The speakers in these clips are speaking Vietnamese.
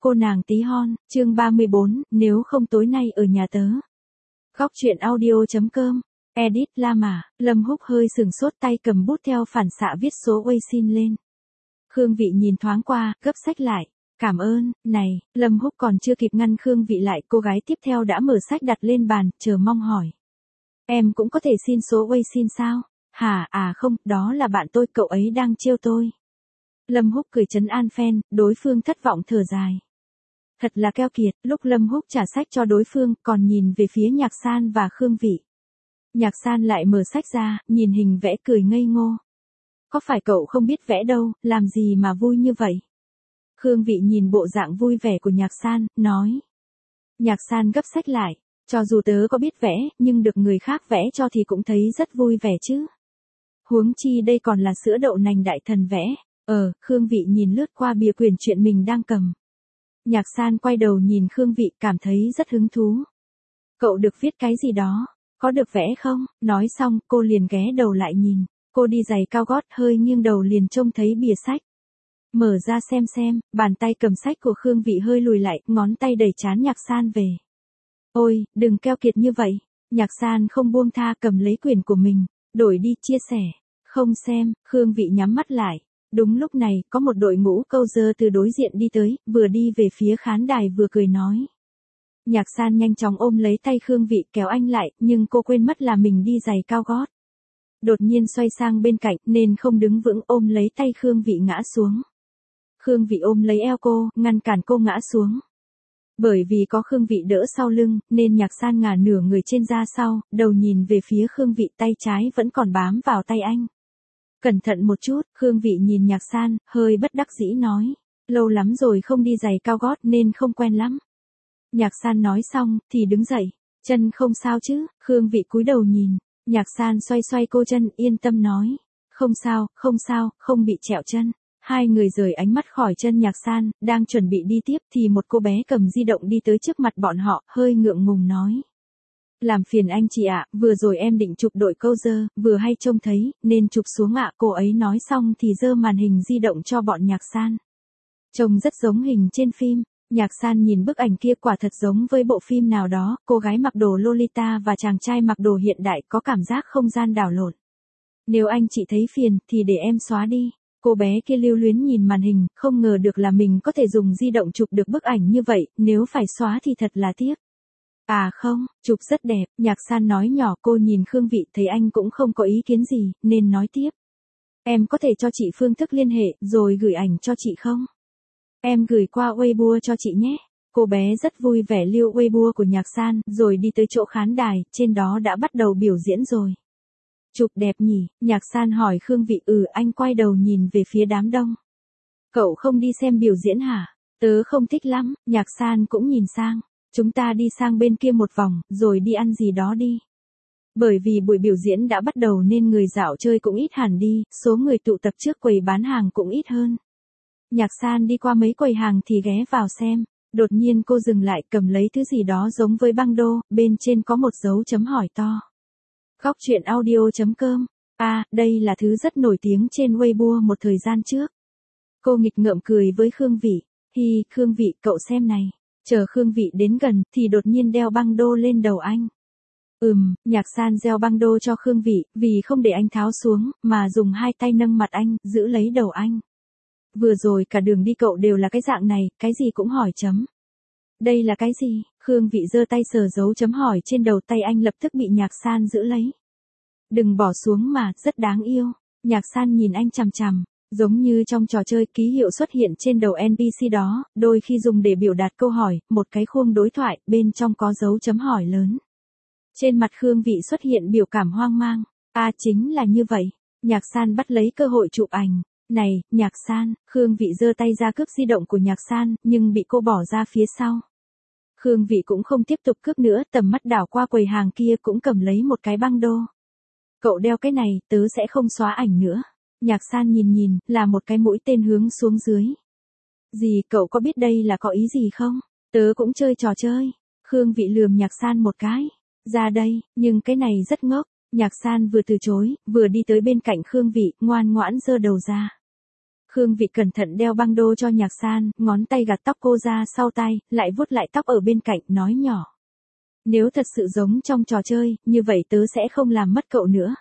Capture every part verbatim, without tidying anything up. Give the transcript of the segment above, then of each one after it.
cô nàng tí hon, chương ba mươi bốn, nếu không tối nay ở nhà tớ. Góc truyện audio.com, edit La Mã, Lâm Húc hơi sừng sốt tay cầm bút theo phản xạ viết số Wei xin lên. Khương Vị nhìn thoáng qua, gấp sách lại. Cảm ơn, này, Lâm Húc còn chưa kịp ngăn Khương Vị lại, cô gái tiếp theo đã mở sách đặt lên bàn, chờ mong hỏi. Em cũng có thể xin số Wei xin sao? Hả, à không, đó là bạn tôi, cậu ấy đang trêu tôi. Lâm Húc cười trấn an phen, đối phương thất vọng thở dài. Thật là keo kiệt, lúc Lâm Húc trả sách cho đối phương, còn nhìn về phía Nhạc San và Khương Vị. Nhạc San lại mở sách ra, nhìn hình vẽ cười ngây ngô. Có phải cậu không biết vẽ đâu, làm gì mà vui như vậy? Khương Vị nhìn bộ dạng vui vẻ của Nhạc San, nói. Nhạc San gấp sách lại, cho dù tớ có biết vẽ, nhưng được người khác vẽ cho thì cũng thấy rất vui vẻ chứ. Huống chi đây còn là sữa đậu nành đại thần vẽ. Ờ, Khương Vị nhìn lướt qua bìa quyển truyện mình đang cầm. Nhạc San quay đầu nhìn Khương Vị cảm thấy rất hứng thú. Cậu được viết cái gì đó, có được vẽ không? Nói xong, cô liền ghé đầu lại nhìn. Cô đi giày cao gót hơi nghiêng đầu liền trông thấy bìa sách. Mở ra xem xem, bàn tay cầm sách của Khương Vị hơi lùi lại, ngón tay đẩy trán Nhạc San về. Ôi, đừng keo kiệt như vậy. Nhạc San không buông tha cầm lấy quyển của mình, đổi đi chia sẻ. Không xem, Khương Vị nhắm mắt lại. Đúng lúc này, có một đội ngũ câu dơ từ đối diện đi tới, vừa đi về phía khán đài vừa cười nói. Nhạc San nhanh chóng ôm lấy tay Khương Vị kéo anh lại, nhưng cô quên mất là mình đi giày cao gót. Đột nhiên xoay sang bên cạnh nên không đứng vững ôm lấy tay Khương Vị ngã xuống. Khương Vị ôm lấy eo cô, ngăn cản cô ngã xuống. Bởi vì có Khương Vị đỡ sau lưng, nên Nhạc San ngả nửa người trên ra sau, đầu nhìn về phía Khương Vị tay trái vẫn còn bám vào tay anh. Cẩn thận một chút, Khương Vị nhìn Nhạc San, hơi bất đắc dĩ nói. Lâu lắm rồi không đi giày cao gót nên không quen lắm. Nhạc San nói xong, thì đứng dậy. Chân không sao chứ, Khương Vị cúi đầu nhìn. Nhạc San xoay xoay cô chân, yên tâm nói. Không sao, không sao, không bị trẹo chân. Hai người rời ánh mắt khỏi chân Nhạc San, đang chuẩn bị đi tiếp thì một cô bé cầm di động đi tới trước mặt bọn họ, hơi ngượng ngùng nói. Làm phiền anh chị ạ, vừa rồi em định chụp đội câu dơ, vừa hay trông thấy, nên chụp xuống ạ. Cô ấy nói xong thì giơ màn hình di động cho bọn Nhạc San. Trông rất giống hình trên phim. Nhạc San nhìn bức ảnh kia quả thật giống với bộ phim nào đó, cô gái mặc đồ Lolita và chàng trai mặc đồ hiện đại có cảm giác không gian đảo lộn. Nếu anh chị thấy phiền, thì để em xóa đi. Cô bé kia lưu luyến nhìn màn hình, không ngờ được là mình có thể dùng di động chụp được bức ảnh như vậy, nếu phải xóa thì thật là tiếc. À không, chụp rất đẹp, Nhạc San nói nhỏ. Cô nhìn Khương Vị thấy anh cũng không có ý kiến gì, nên nói tiếp. Em có thể cho chị phương thức liên hệ, rồi gửi ảnh cho chị không? Em gửi qua Weibo cho chị nhé. Cô bé rất vui vẻ lưu Weibo của Nhạc San, rồi đi tới chỗ khán đài, trên đó đã bắt đầu biểu diễn rồi. Chụp đẹp nhỉ, Nhạc San hỏi Khương Vị. Ừ, anh quay đầu nhìn về phía đám đông. Cậu không đi xem biểu diễn hả? Tớ không thích lắm, Nhạc San cũng nhìn sang. Chúng ta đi sang bên kia một vòng, rồi đi ăn gì đó đi. Bởi vì buổi biểu diễn đã bắt đầu nên người dạo chơi cũng ít hẳn đi, số người tụ tập trước quầy bán hàng cũng ít hơn. Nhạc San đi qua mấy quầy hàng thì ghé vào xem. Đột nhiên cô dừng lại cầm lấy thứ gì đó giống với băng đô, bên trên có một dấu chấm hỏi to. Góc truyện audio.com. À, đây là thứ rất nổi tiếng trên Weibo một thời gian trước. Cô nghịch ngợm cười với Khương Vị. Hi, Khương Vị, cậu xem này. Chờ Khương Vị đến gần, thì đột nhiên đeo băng đô lên đầu anh. Ừm, Nhạc San gieo băng đô cho Khương Vị, vì không để anh tháo xuống, mà dùng hai tay nâng mặt anh, giữ lấy đầu anh. Vừa rồi cả đường đi cậu đều là cái dạng này, cái gì cũng hỏi chấm. Đây là cái gì? Khương Vị giơ tay sờ dấu chấm hỏi trên đầu tay anh lập tức bị Nhạc San giữ lấy. Đừng bỏ xuống mà, rất đáng yêu. Nhạc San nhìn anh chằm chằm, giống như trong trò chơi ký hiệu xuất hiện trên đầu en pê xê đó, đôi khi dùng để biểu đạt câu hỏi, một cái khuôn đối thoại, bên trong có dấu chấm hỏi lớn. Trên mặt Khương Vị xuất hiện biểu cảm hoang mang. À chính là như vậy. Nhạc San bắt lấy cơ hội chụp ảnh. Này, Nhạc San, Khương Vị giơ tay ra cướp di động của Nhạc San, nhưng bị cô bỏ ra phía sau. Khương Vị cũng không tiếp tục cướp nữa, tầm mắt đảo qua quầy hàng kia cũng cầm lấy một cái băng đô. Cậu đeo cái này, tớ sẽ không xóa ảnh nữa. Nhạc San nhìn nhìn, là một cái mũi tên hướng xuống dưới. Gì, cậu có biết đây là có ý gì không? Tớ cũng chơi trò chơi. Khương Vị lườm Nhạc San một cái. Ra đây, nhưng cái này rất ngốc. Nhạc San vừa từ chối, vừa đi tới bên cạnh Khương Vị, ngoan ngoãn giơ đầu ra. Khương Vị cẩn thận đeo băng đô cho Nhạc San, ngón tay gạt tóc cô ra sau tai, lại vuốt lại tóc ở bên cạnh, nói nhỏ. Nếu thật sự giống trong trò chơi, như vậy tớ sẽ không làm mất cậu nữa.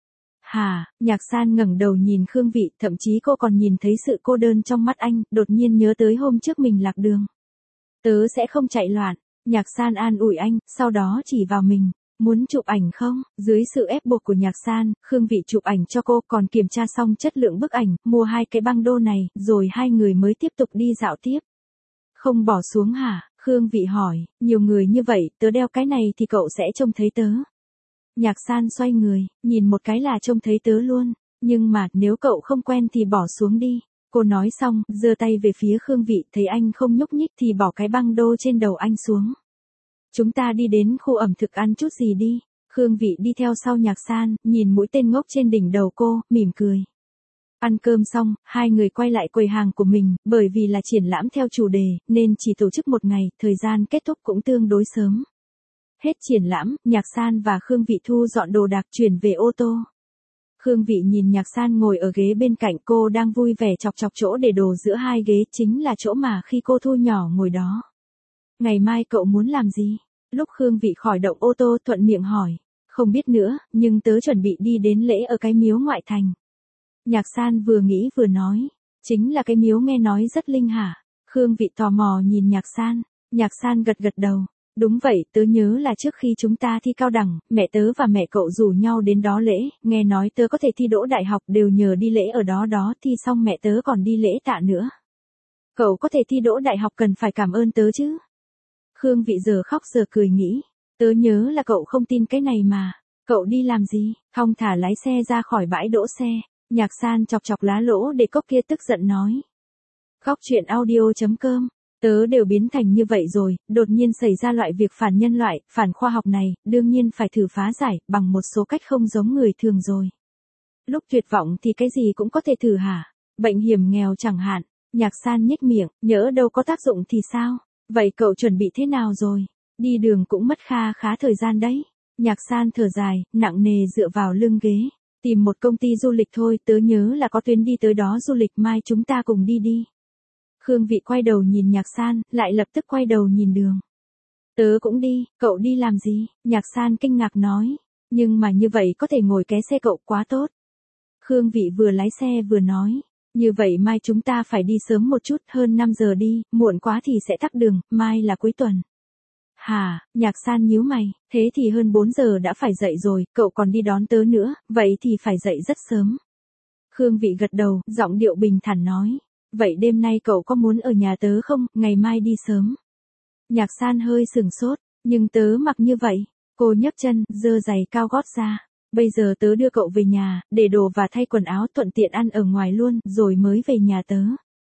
Hà, Nhạc San ngẩng đầu nhìn Khương Vị, thậm chí cô còn nhìn thấy sự cô đơn trong mắt anh, đột nhiên nhớ tới hôm trước mình lạc đường. Tớ sẽ không chạy loạn, Nhạc San an ủi anh, sau đó chỉ vào mình. Muốn chụp ảnh không? Dưới sự ép buộc của Nhạc San, Khương Vị chụp ảnh cho cô, còn kiểm tra xong chất lượng bức ảnh, mua hai cái băng đô này, rồi hai người mới tiếp tục đi dạo tiếp. Không bỏ xuống hả? Khương Vị hỏi, nhiều người như vậy, tớ đeo cái này thì cậu sẽ trông thấy tớ. Nhạc San xoay người, nhìn một cái là trông thấy tớ luôn, nhưng mà nếu cậu không quen thì bỏ xuống đi. Cô nói xong, giơ tay về phía Khương Vị, thấy anh không nhúc nhích thì bỏ cái băng đô trên đầu anh xuống. Chúng ta đi đến khu ẩm thực ăn chút gì đi. Khương Vị đi theo sau Nhạc San, nhìn mũi tên ngốc trên đỉnh đầu cô, mỉm cười. Ăn cơm xong, hai người quay lại quầy hàng của mình, bởi vì là triển lãm theo chủ đề, nên chỉ tổ chức một ngày, thời gian kết thúc cũng tương đối sớm. Hết triển lãm, Nhạc San và Khương Vị thu dọn đồ đạc chuyển về ô tô. Khương Vị nhìn Nhạc San ngồi ở ghế bên cạnh, cô đang vui vẻ chọc chọc chỗ để đồ giữa hai ghế, chính là chỗ mà khi cô Thu nhỏ ngồi đó. Ngày mai cậu muốn làm gì? Lúc Khương Vị khỏi động ô tô thuận miệng hỏi. Không biết nữa, nhưng tớ chuẩn bị đi đến lễ ở cái miếu ngoại thành. Nhạc San vừa nghĩ vừa nói. Chính là cái miếu nghe nói rất linh hả? Khương Vị tò mò nhìn Nhạc San. Nhạc San gật gật đầu. Đúng vậy, tớ nhớ là trước khi chúng ta thi cao đẳng, mẹ tớ và mẹ cậu rủ nhau đến đó lễ, nghe nói tớ có thể thi đỗ đại học đều nhờ đi lễ ở đó đó, thi xong mẹ tớ còn đi lễ tạ nữa. Cậu có thể thi đỗ đại học cần phải cảm ơn tớ chứ? Khương Vị giờ khóc giờ cười nghĩ, tớ nhớ là cậu không tin cái này mà, cậu đi làm gì? Thong thả lái xe ra khỏi bãi đỗ xe. Nhạc San chọc chọc lá lỗ để cốc kia tức giận nói. Khóc chuyện audio chấm com. Tớ đều biến thành như vậy rồi, đột nhiên xảy ra loại việc phản nhân loại, phản khoa học này, đương nhiên phải thử phá giải, bằng một số cách không giống người thường rồi. Lúc tuyệt vọng thì cái gì cũng có thể thử hả? Bệnh hiểm nghèo chẳng hạn. Nhạc San nhếch miệng, nhỡ đâu có tác dụng thì sao? Vậy cậu chuẩn bị thế nào rồi? Đi đường cũng mất kha khá thời gian đấy. Nhạc San thở dài, nặng nề dựa vào lưng ghế. Tìm một công ty du lịch thôi, tớ nhớ là có tuyến đi tới đó du lịch, mai chúng ta cùng đi đi. Khương Vị quay đầu nhìn Nhạc San, lại lập tức quay đầu nhìn đường. Tớ cũng đi, cậu đi làm gì? Nhạc San kinh ngạc nói. Nhưng mà như vậy có thể ngồi ké xe cậu quá tốt. Khương Vị vừa lái xe vừa nói. Như vậy mai chúng ta phải đi sớm một chút, hơn năm giờ đi, muộn quá thì sẽ tắc đường, mai là cuối tuần. Hà, Nhạc San nhíu mày, thế thì hơn bốn giờ đã phải dậy rồi, cậu còn đi đón tớ nữa, vậy thì phải dậy rất sớm. Khương Vị gật đầu, giọng điệu bình thản nói. Vậy đêm nay cậu có muốn ở nhà tớ không, ngày mai đi sớm. Nhạc San hơi sừng sốt, nhưng tớ mặc như vậy. Cô nhấc chân, giơ giày cao gót ra. Bây giờ tớ đưa cậu về nhà, để đồ và thay quần áo thuận tiện ăn ở ngoài luôn, rồi mới về nhà tớ.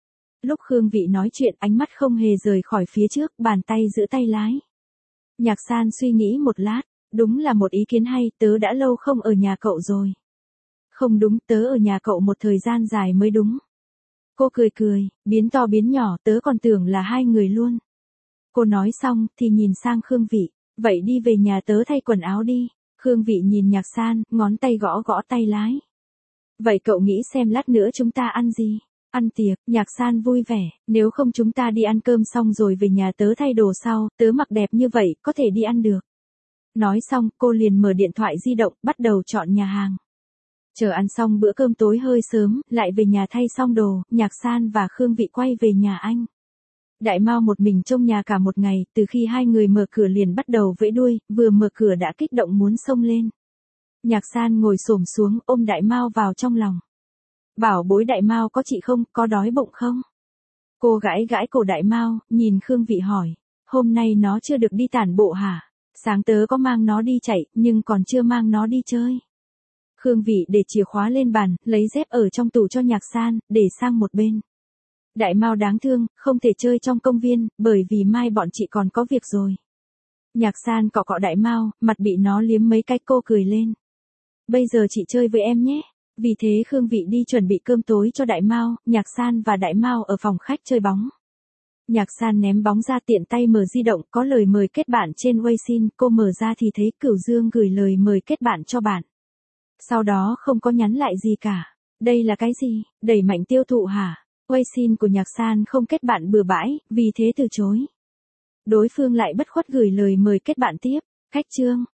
Lúc Khương Vị nói chuyện, ánh mắt không hề rời khỏi phía trước, bàn tay giữ tay lái. Nhạc San suy nghĩ một lát, đúng là một ý kiến hay, tớ đã lâu không ở nhà cậu rồi. Không đúng, tớ ở nhà cậu một thời gian dài mới đúng. Cô cười cười, biến to biến nhỏ, tớ còn tưởng là hai người luôn. Cô nói xong, thì nhìn sang Khương Vị, vậy đi về nhà tớ thay quần áo đi. Khương Vị nhìn Nhạc San, ngón tay gõ gõ tay lái. Vậy cậu nghĩ xem lát nữa chúng ta ăn gì? Ăn tiệc. Nhạc San vui vẻ, nếu không chúng ta đi ăn cơm xong rồi về nhà tớ thay đồ sau, tớ mặc đẹp như vậy, có thể đi ăn được. Nói xong, cô liền mở điện thoại di động, bắt đầu chọn nhà hàng. Chờ ăn xong bữa cơm tối hơi sớm, lại về nhà thay xong đồ, Nhạc San và Khương Vị quay về nhà anh. Đại Mao một mình trong nhà cả một ngày, từ khi hai người mở cửa liền bắt đầu vẫy đuôi, vừa mở cửa đã kích động muốn xông lên. Nhạc San ngồi xổm xuống, ôm Đại Mao vào trong lòng. Bảo bối Đại Mao có chị không, có đói bụng không? Cô gãi gãi cổ Đại Mao, nhìn Khương Vị hỏi, hôm nay nó chưa được đi tản bộ hả? Sáng tớ có mang nó đi chạy, nhưng còn chưa mang nó đi chơi. Khương Vị để chìa khóa lên bàn, lấy dép ở trong tủ cho Nhạc San, để sang một bên. Đại Mao đáng thương, không thể chơi trong công viên, bởi vì mai bọn chị còn có việc rồi. Nhạc San cọ cọ Đại Mao, mặt bị nó liếm mấy cái, cô cười lên. Bây giờ chị chơi với em nhé. Vì thế Khương Vị đi chuẩn bị cơm tối cho Đại Mao, Nhạc San và Đại Mao ở phòng khách chơi bóng. Nhạc San ném bóng ra, tiện tay mở di động, có lời mời kết bạn trên Weixin, cô mở ra thì thấy Cửu Dương gửi lời mời kết bạn cho bạn. Sau đó không có nhắn lại gì cả. Đây là cái gì, đẩy mạnh tiêu thụ hả? Weixin của Nhạc San không kết bạn bừa bãi, vì thế từ chối. Đối phương lại bất khuất gửi lời mời kết bạn tiếp. Khách trương.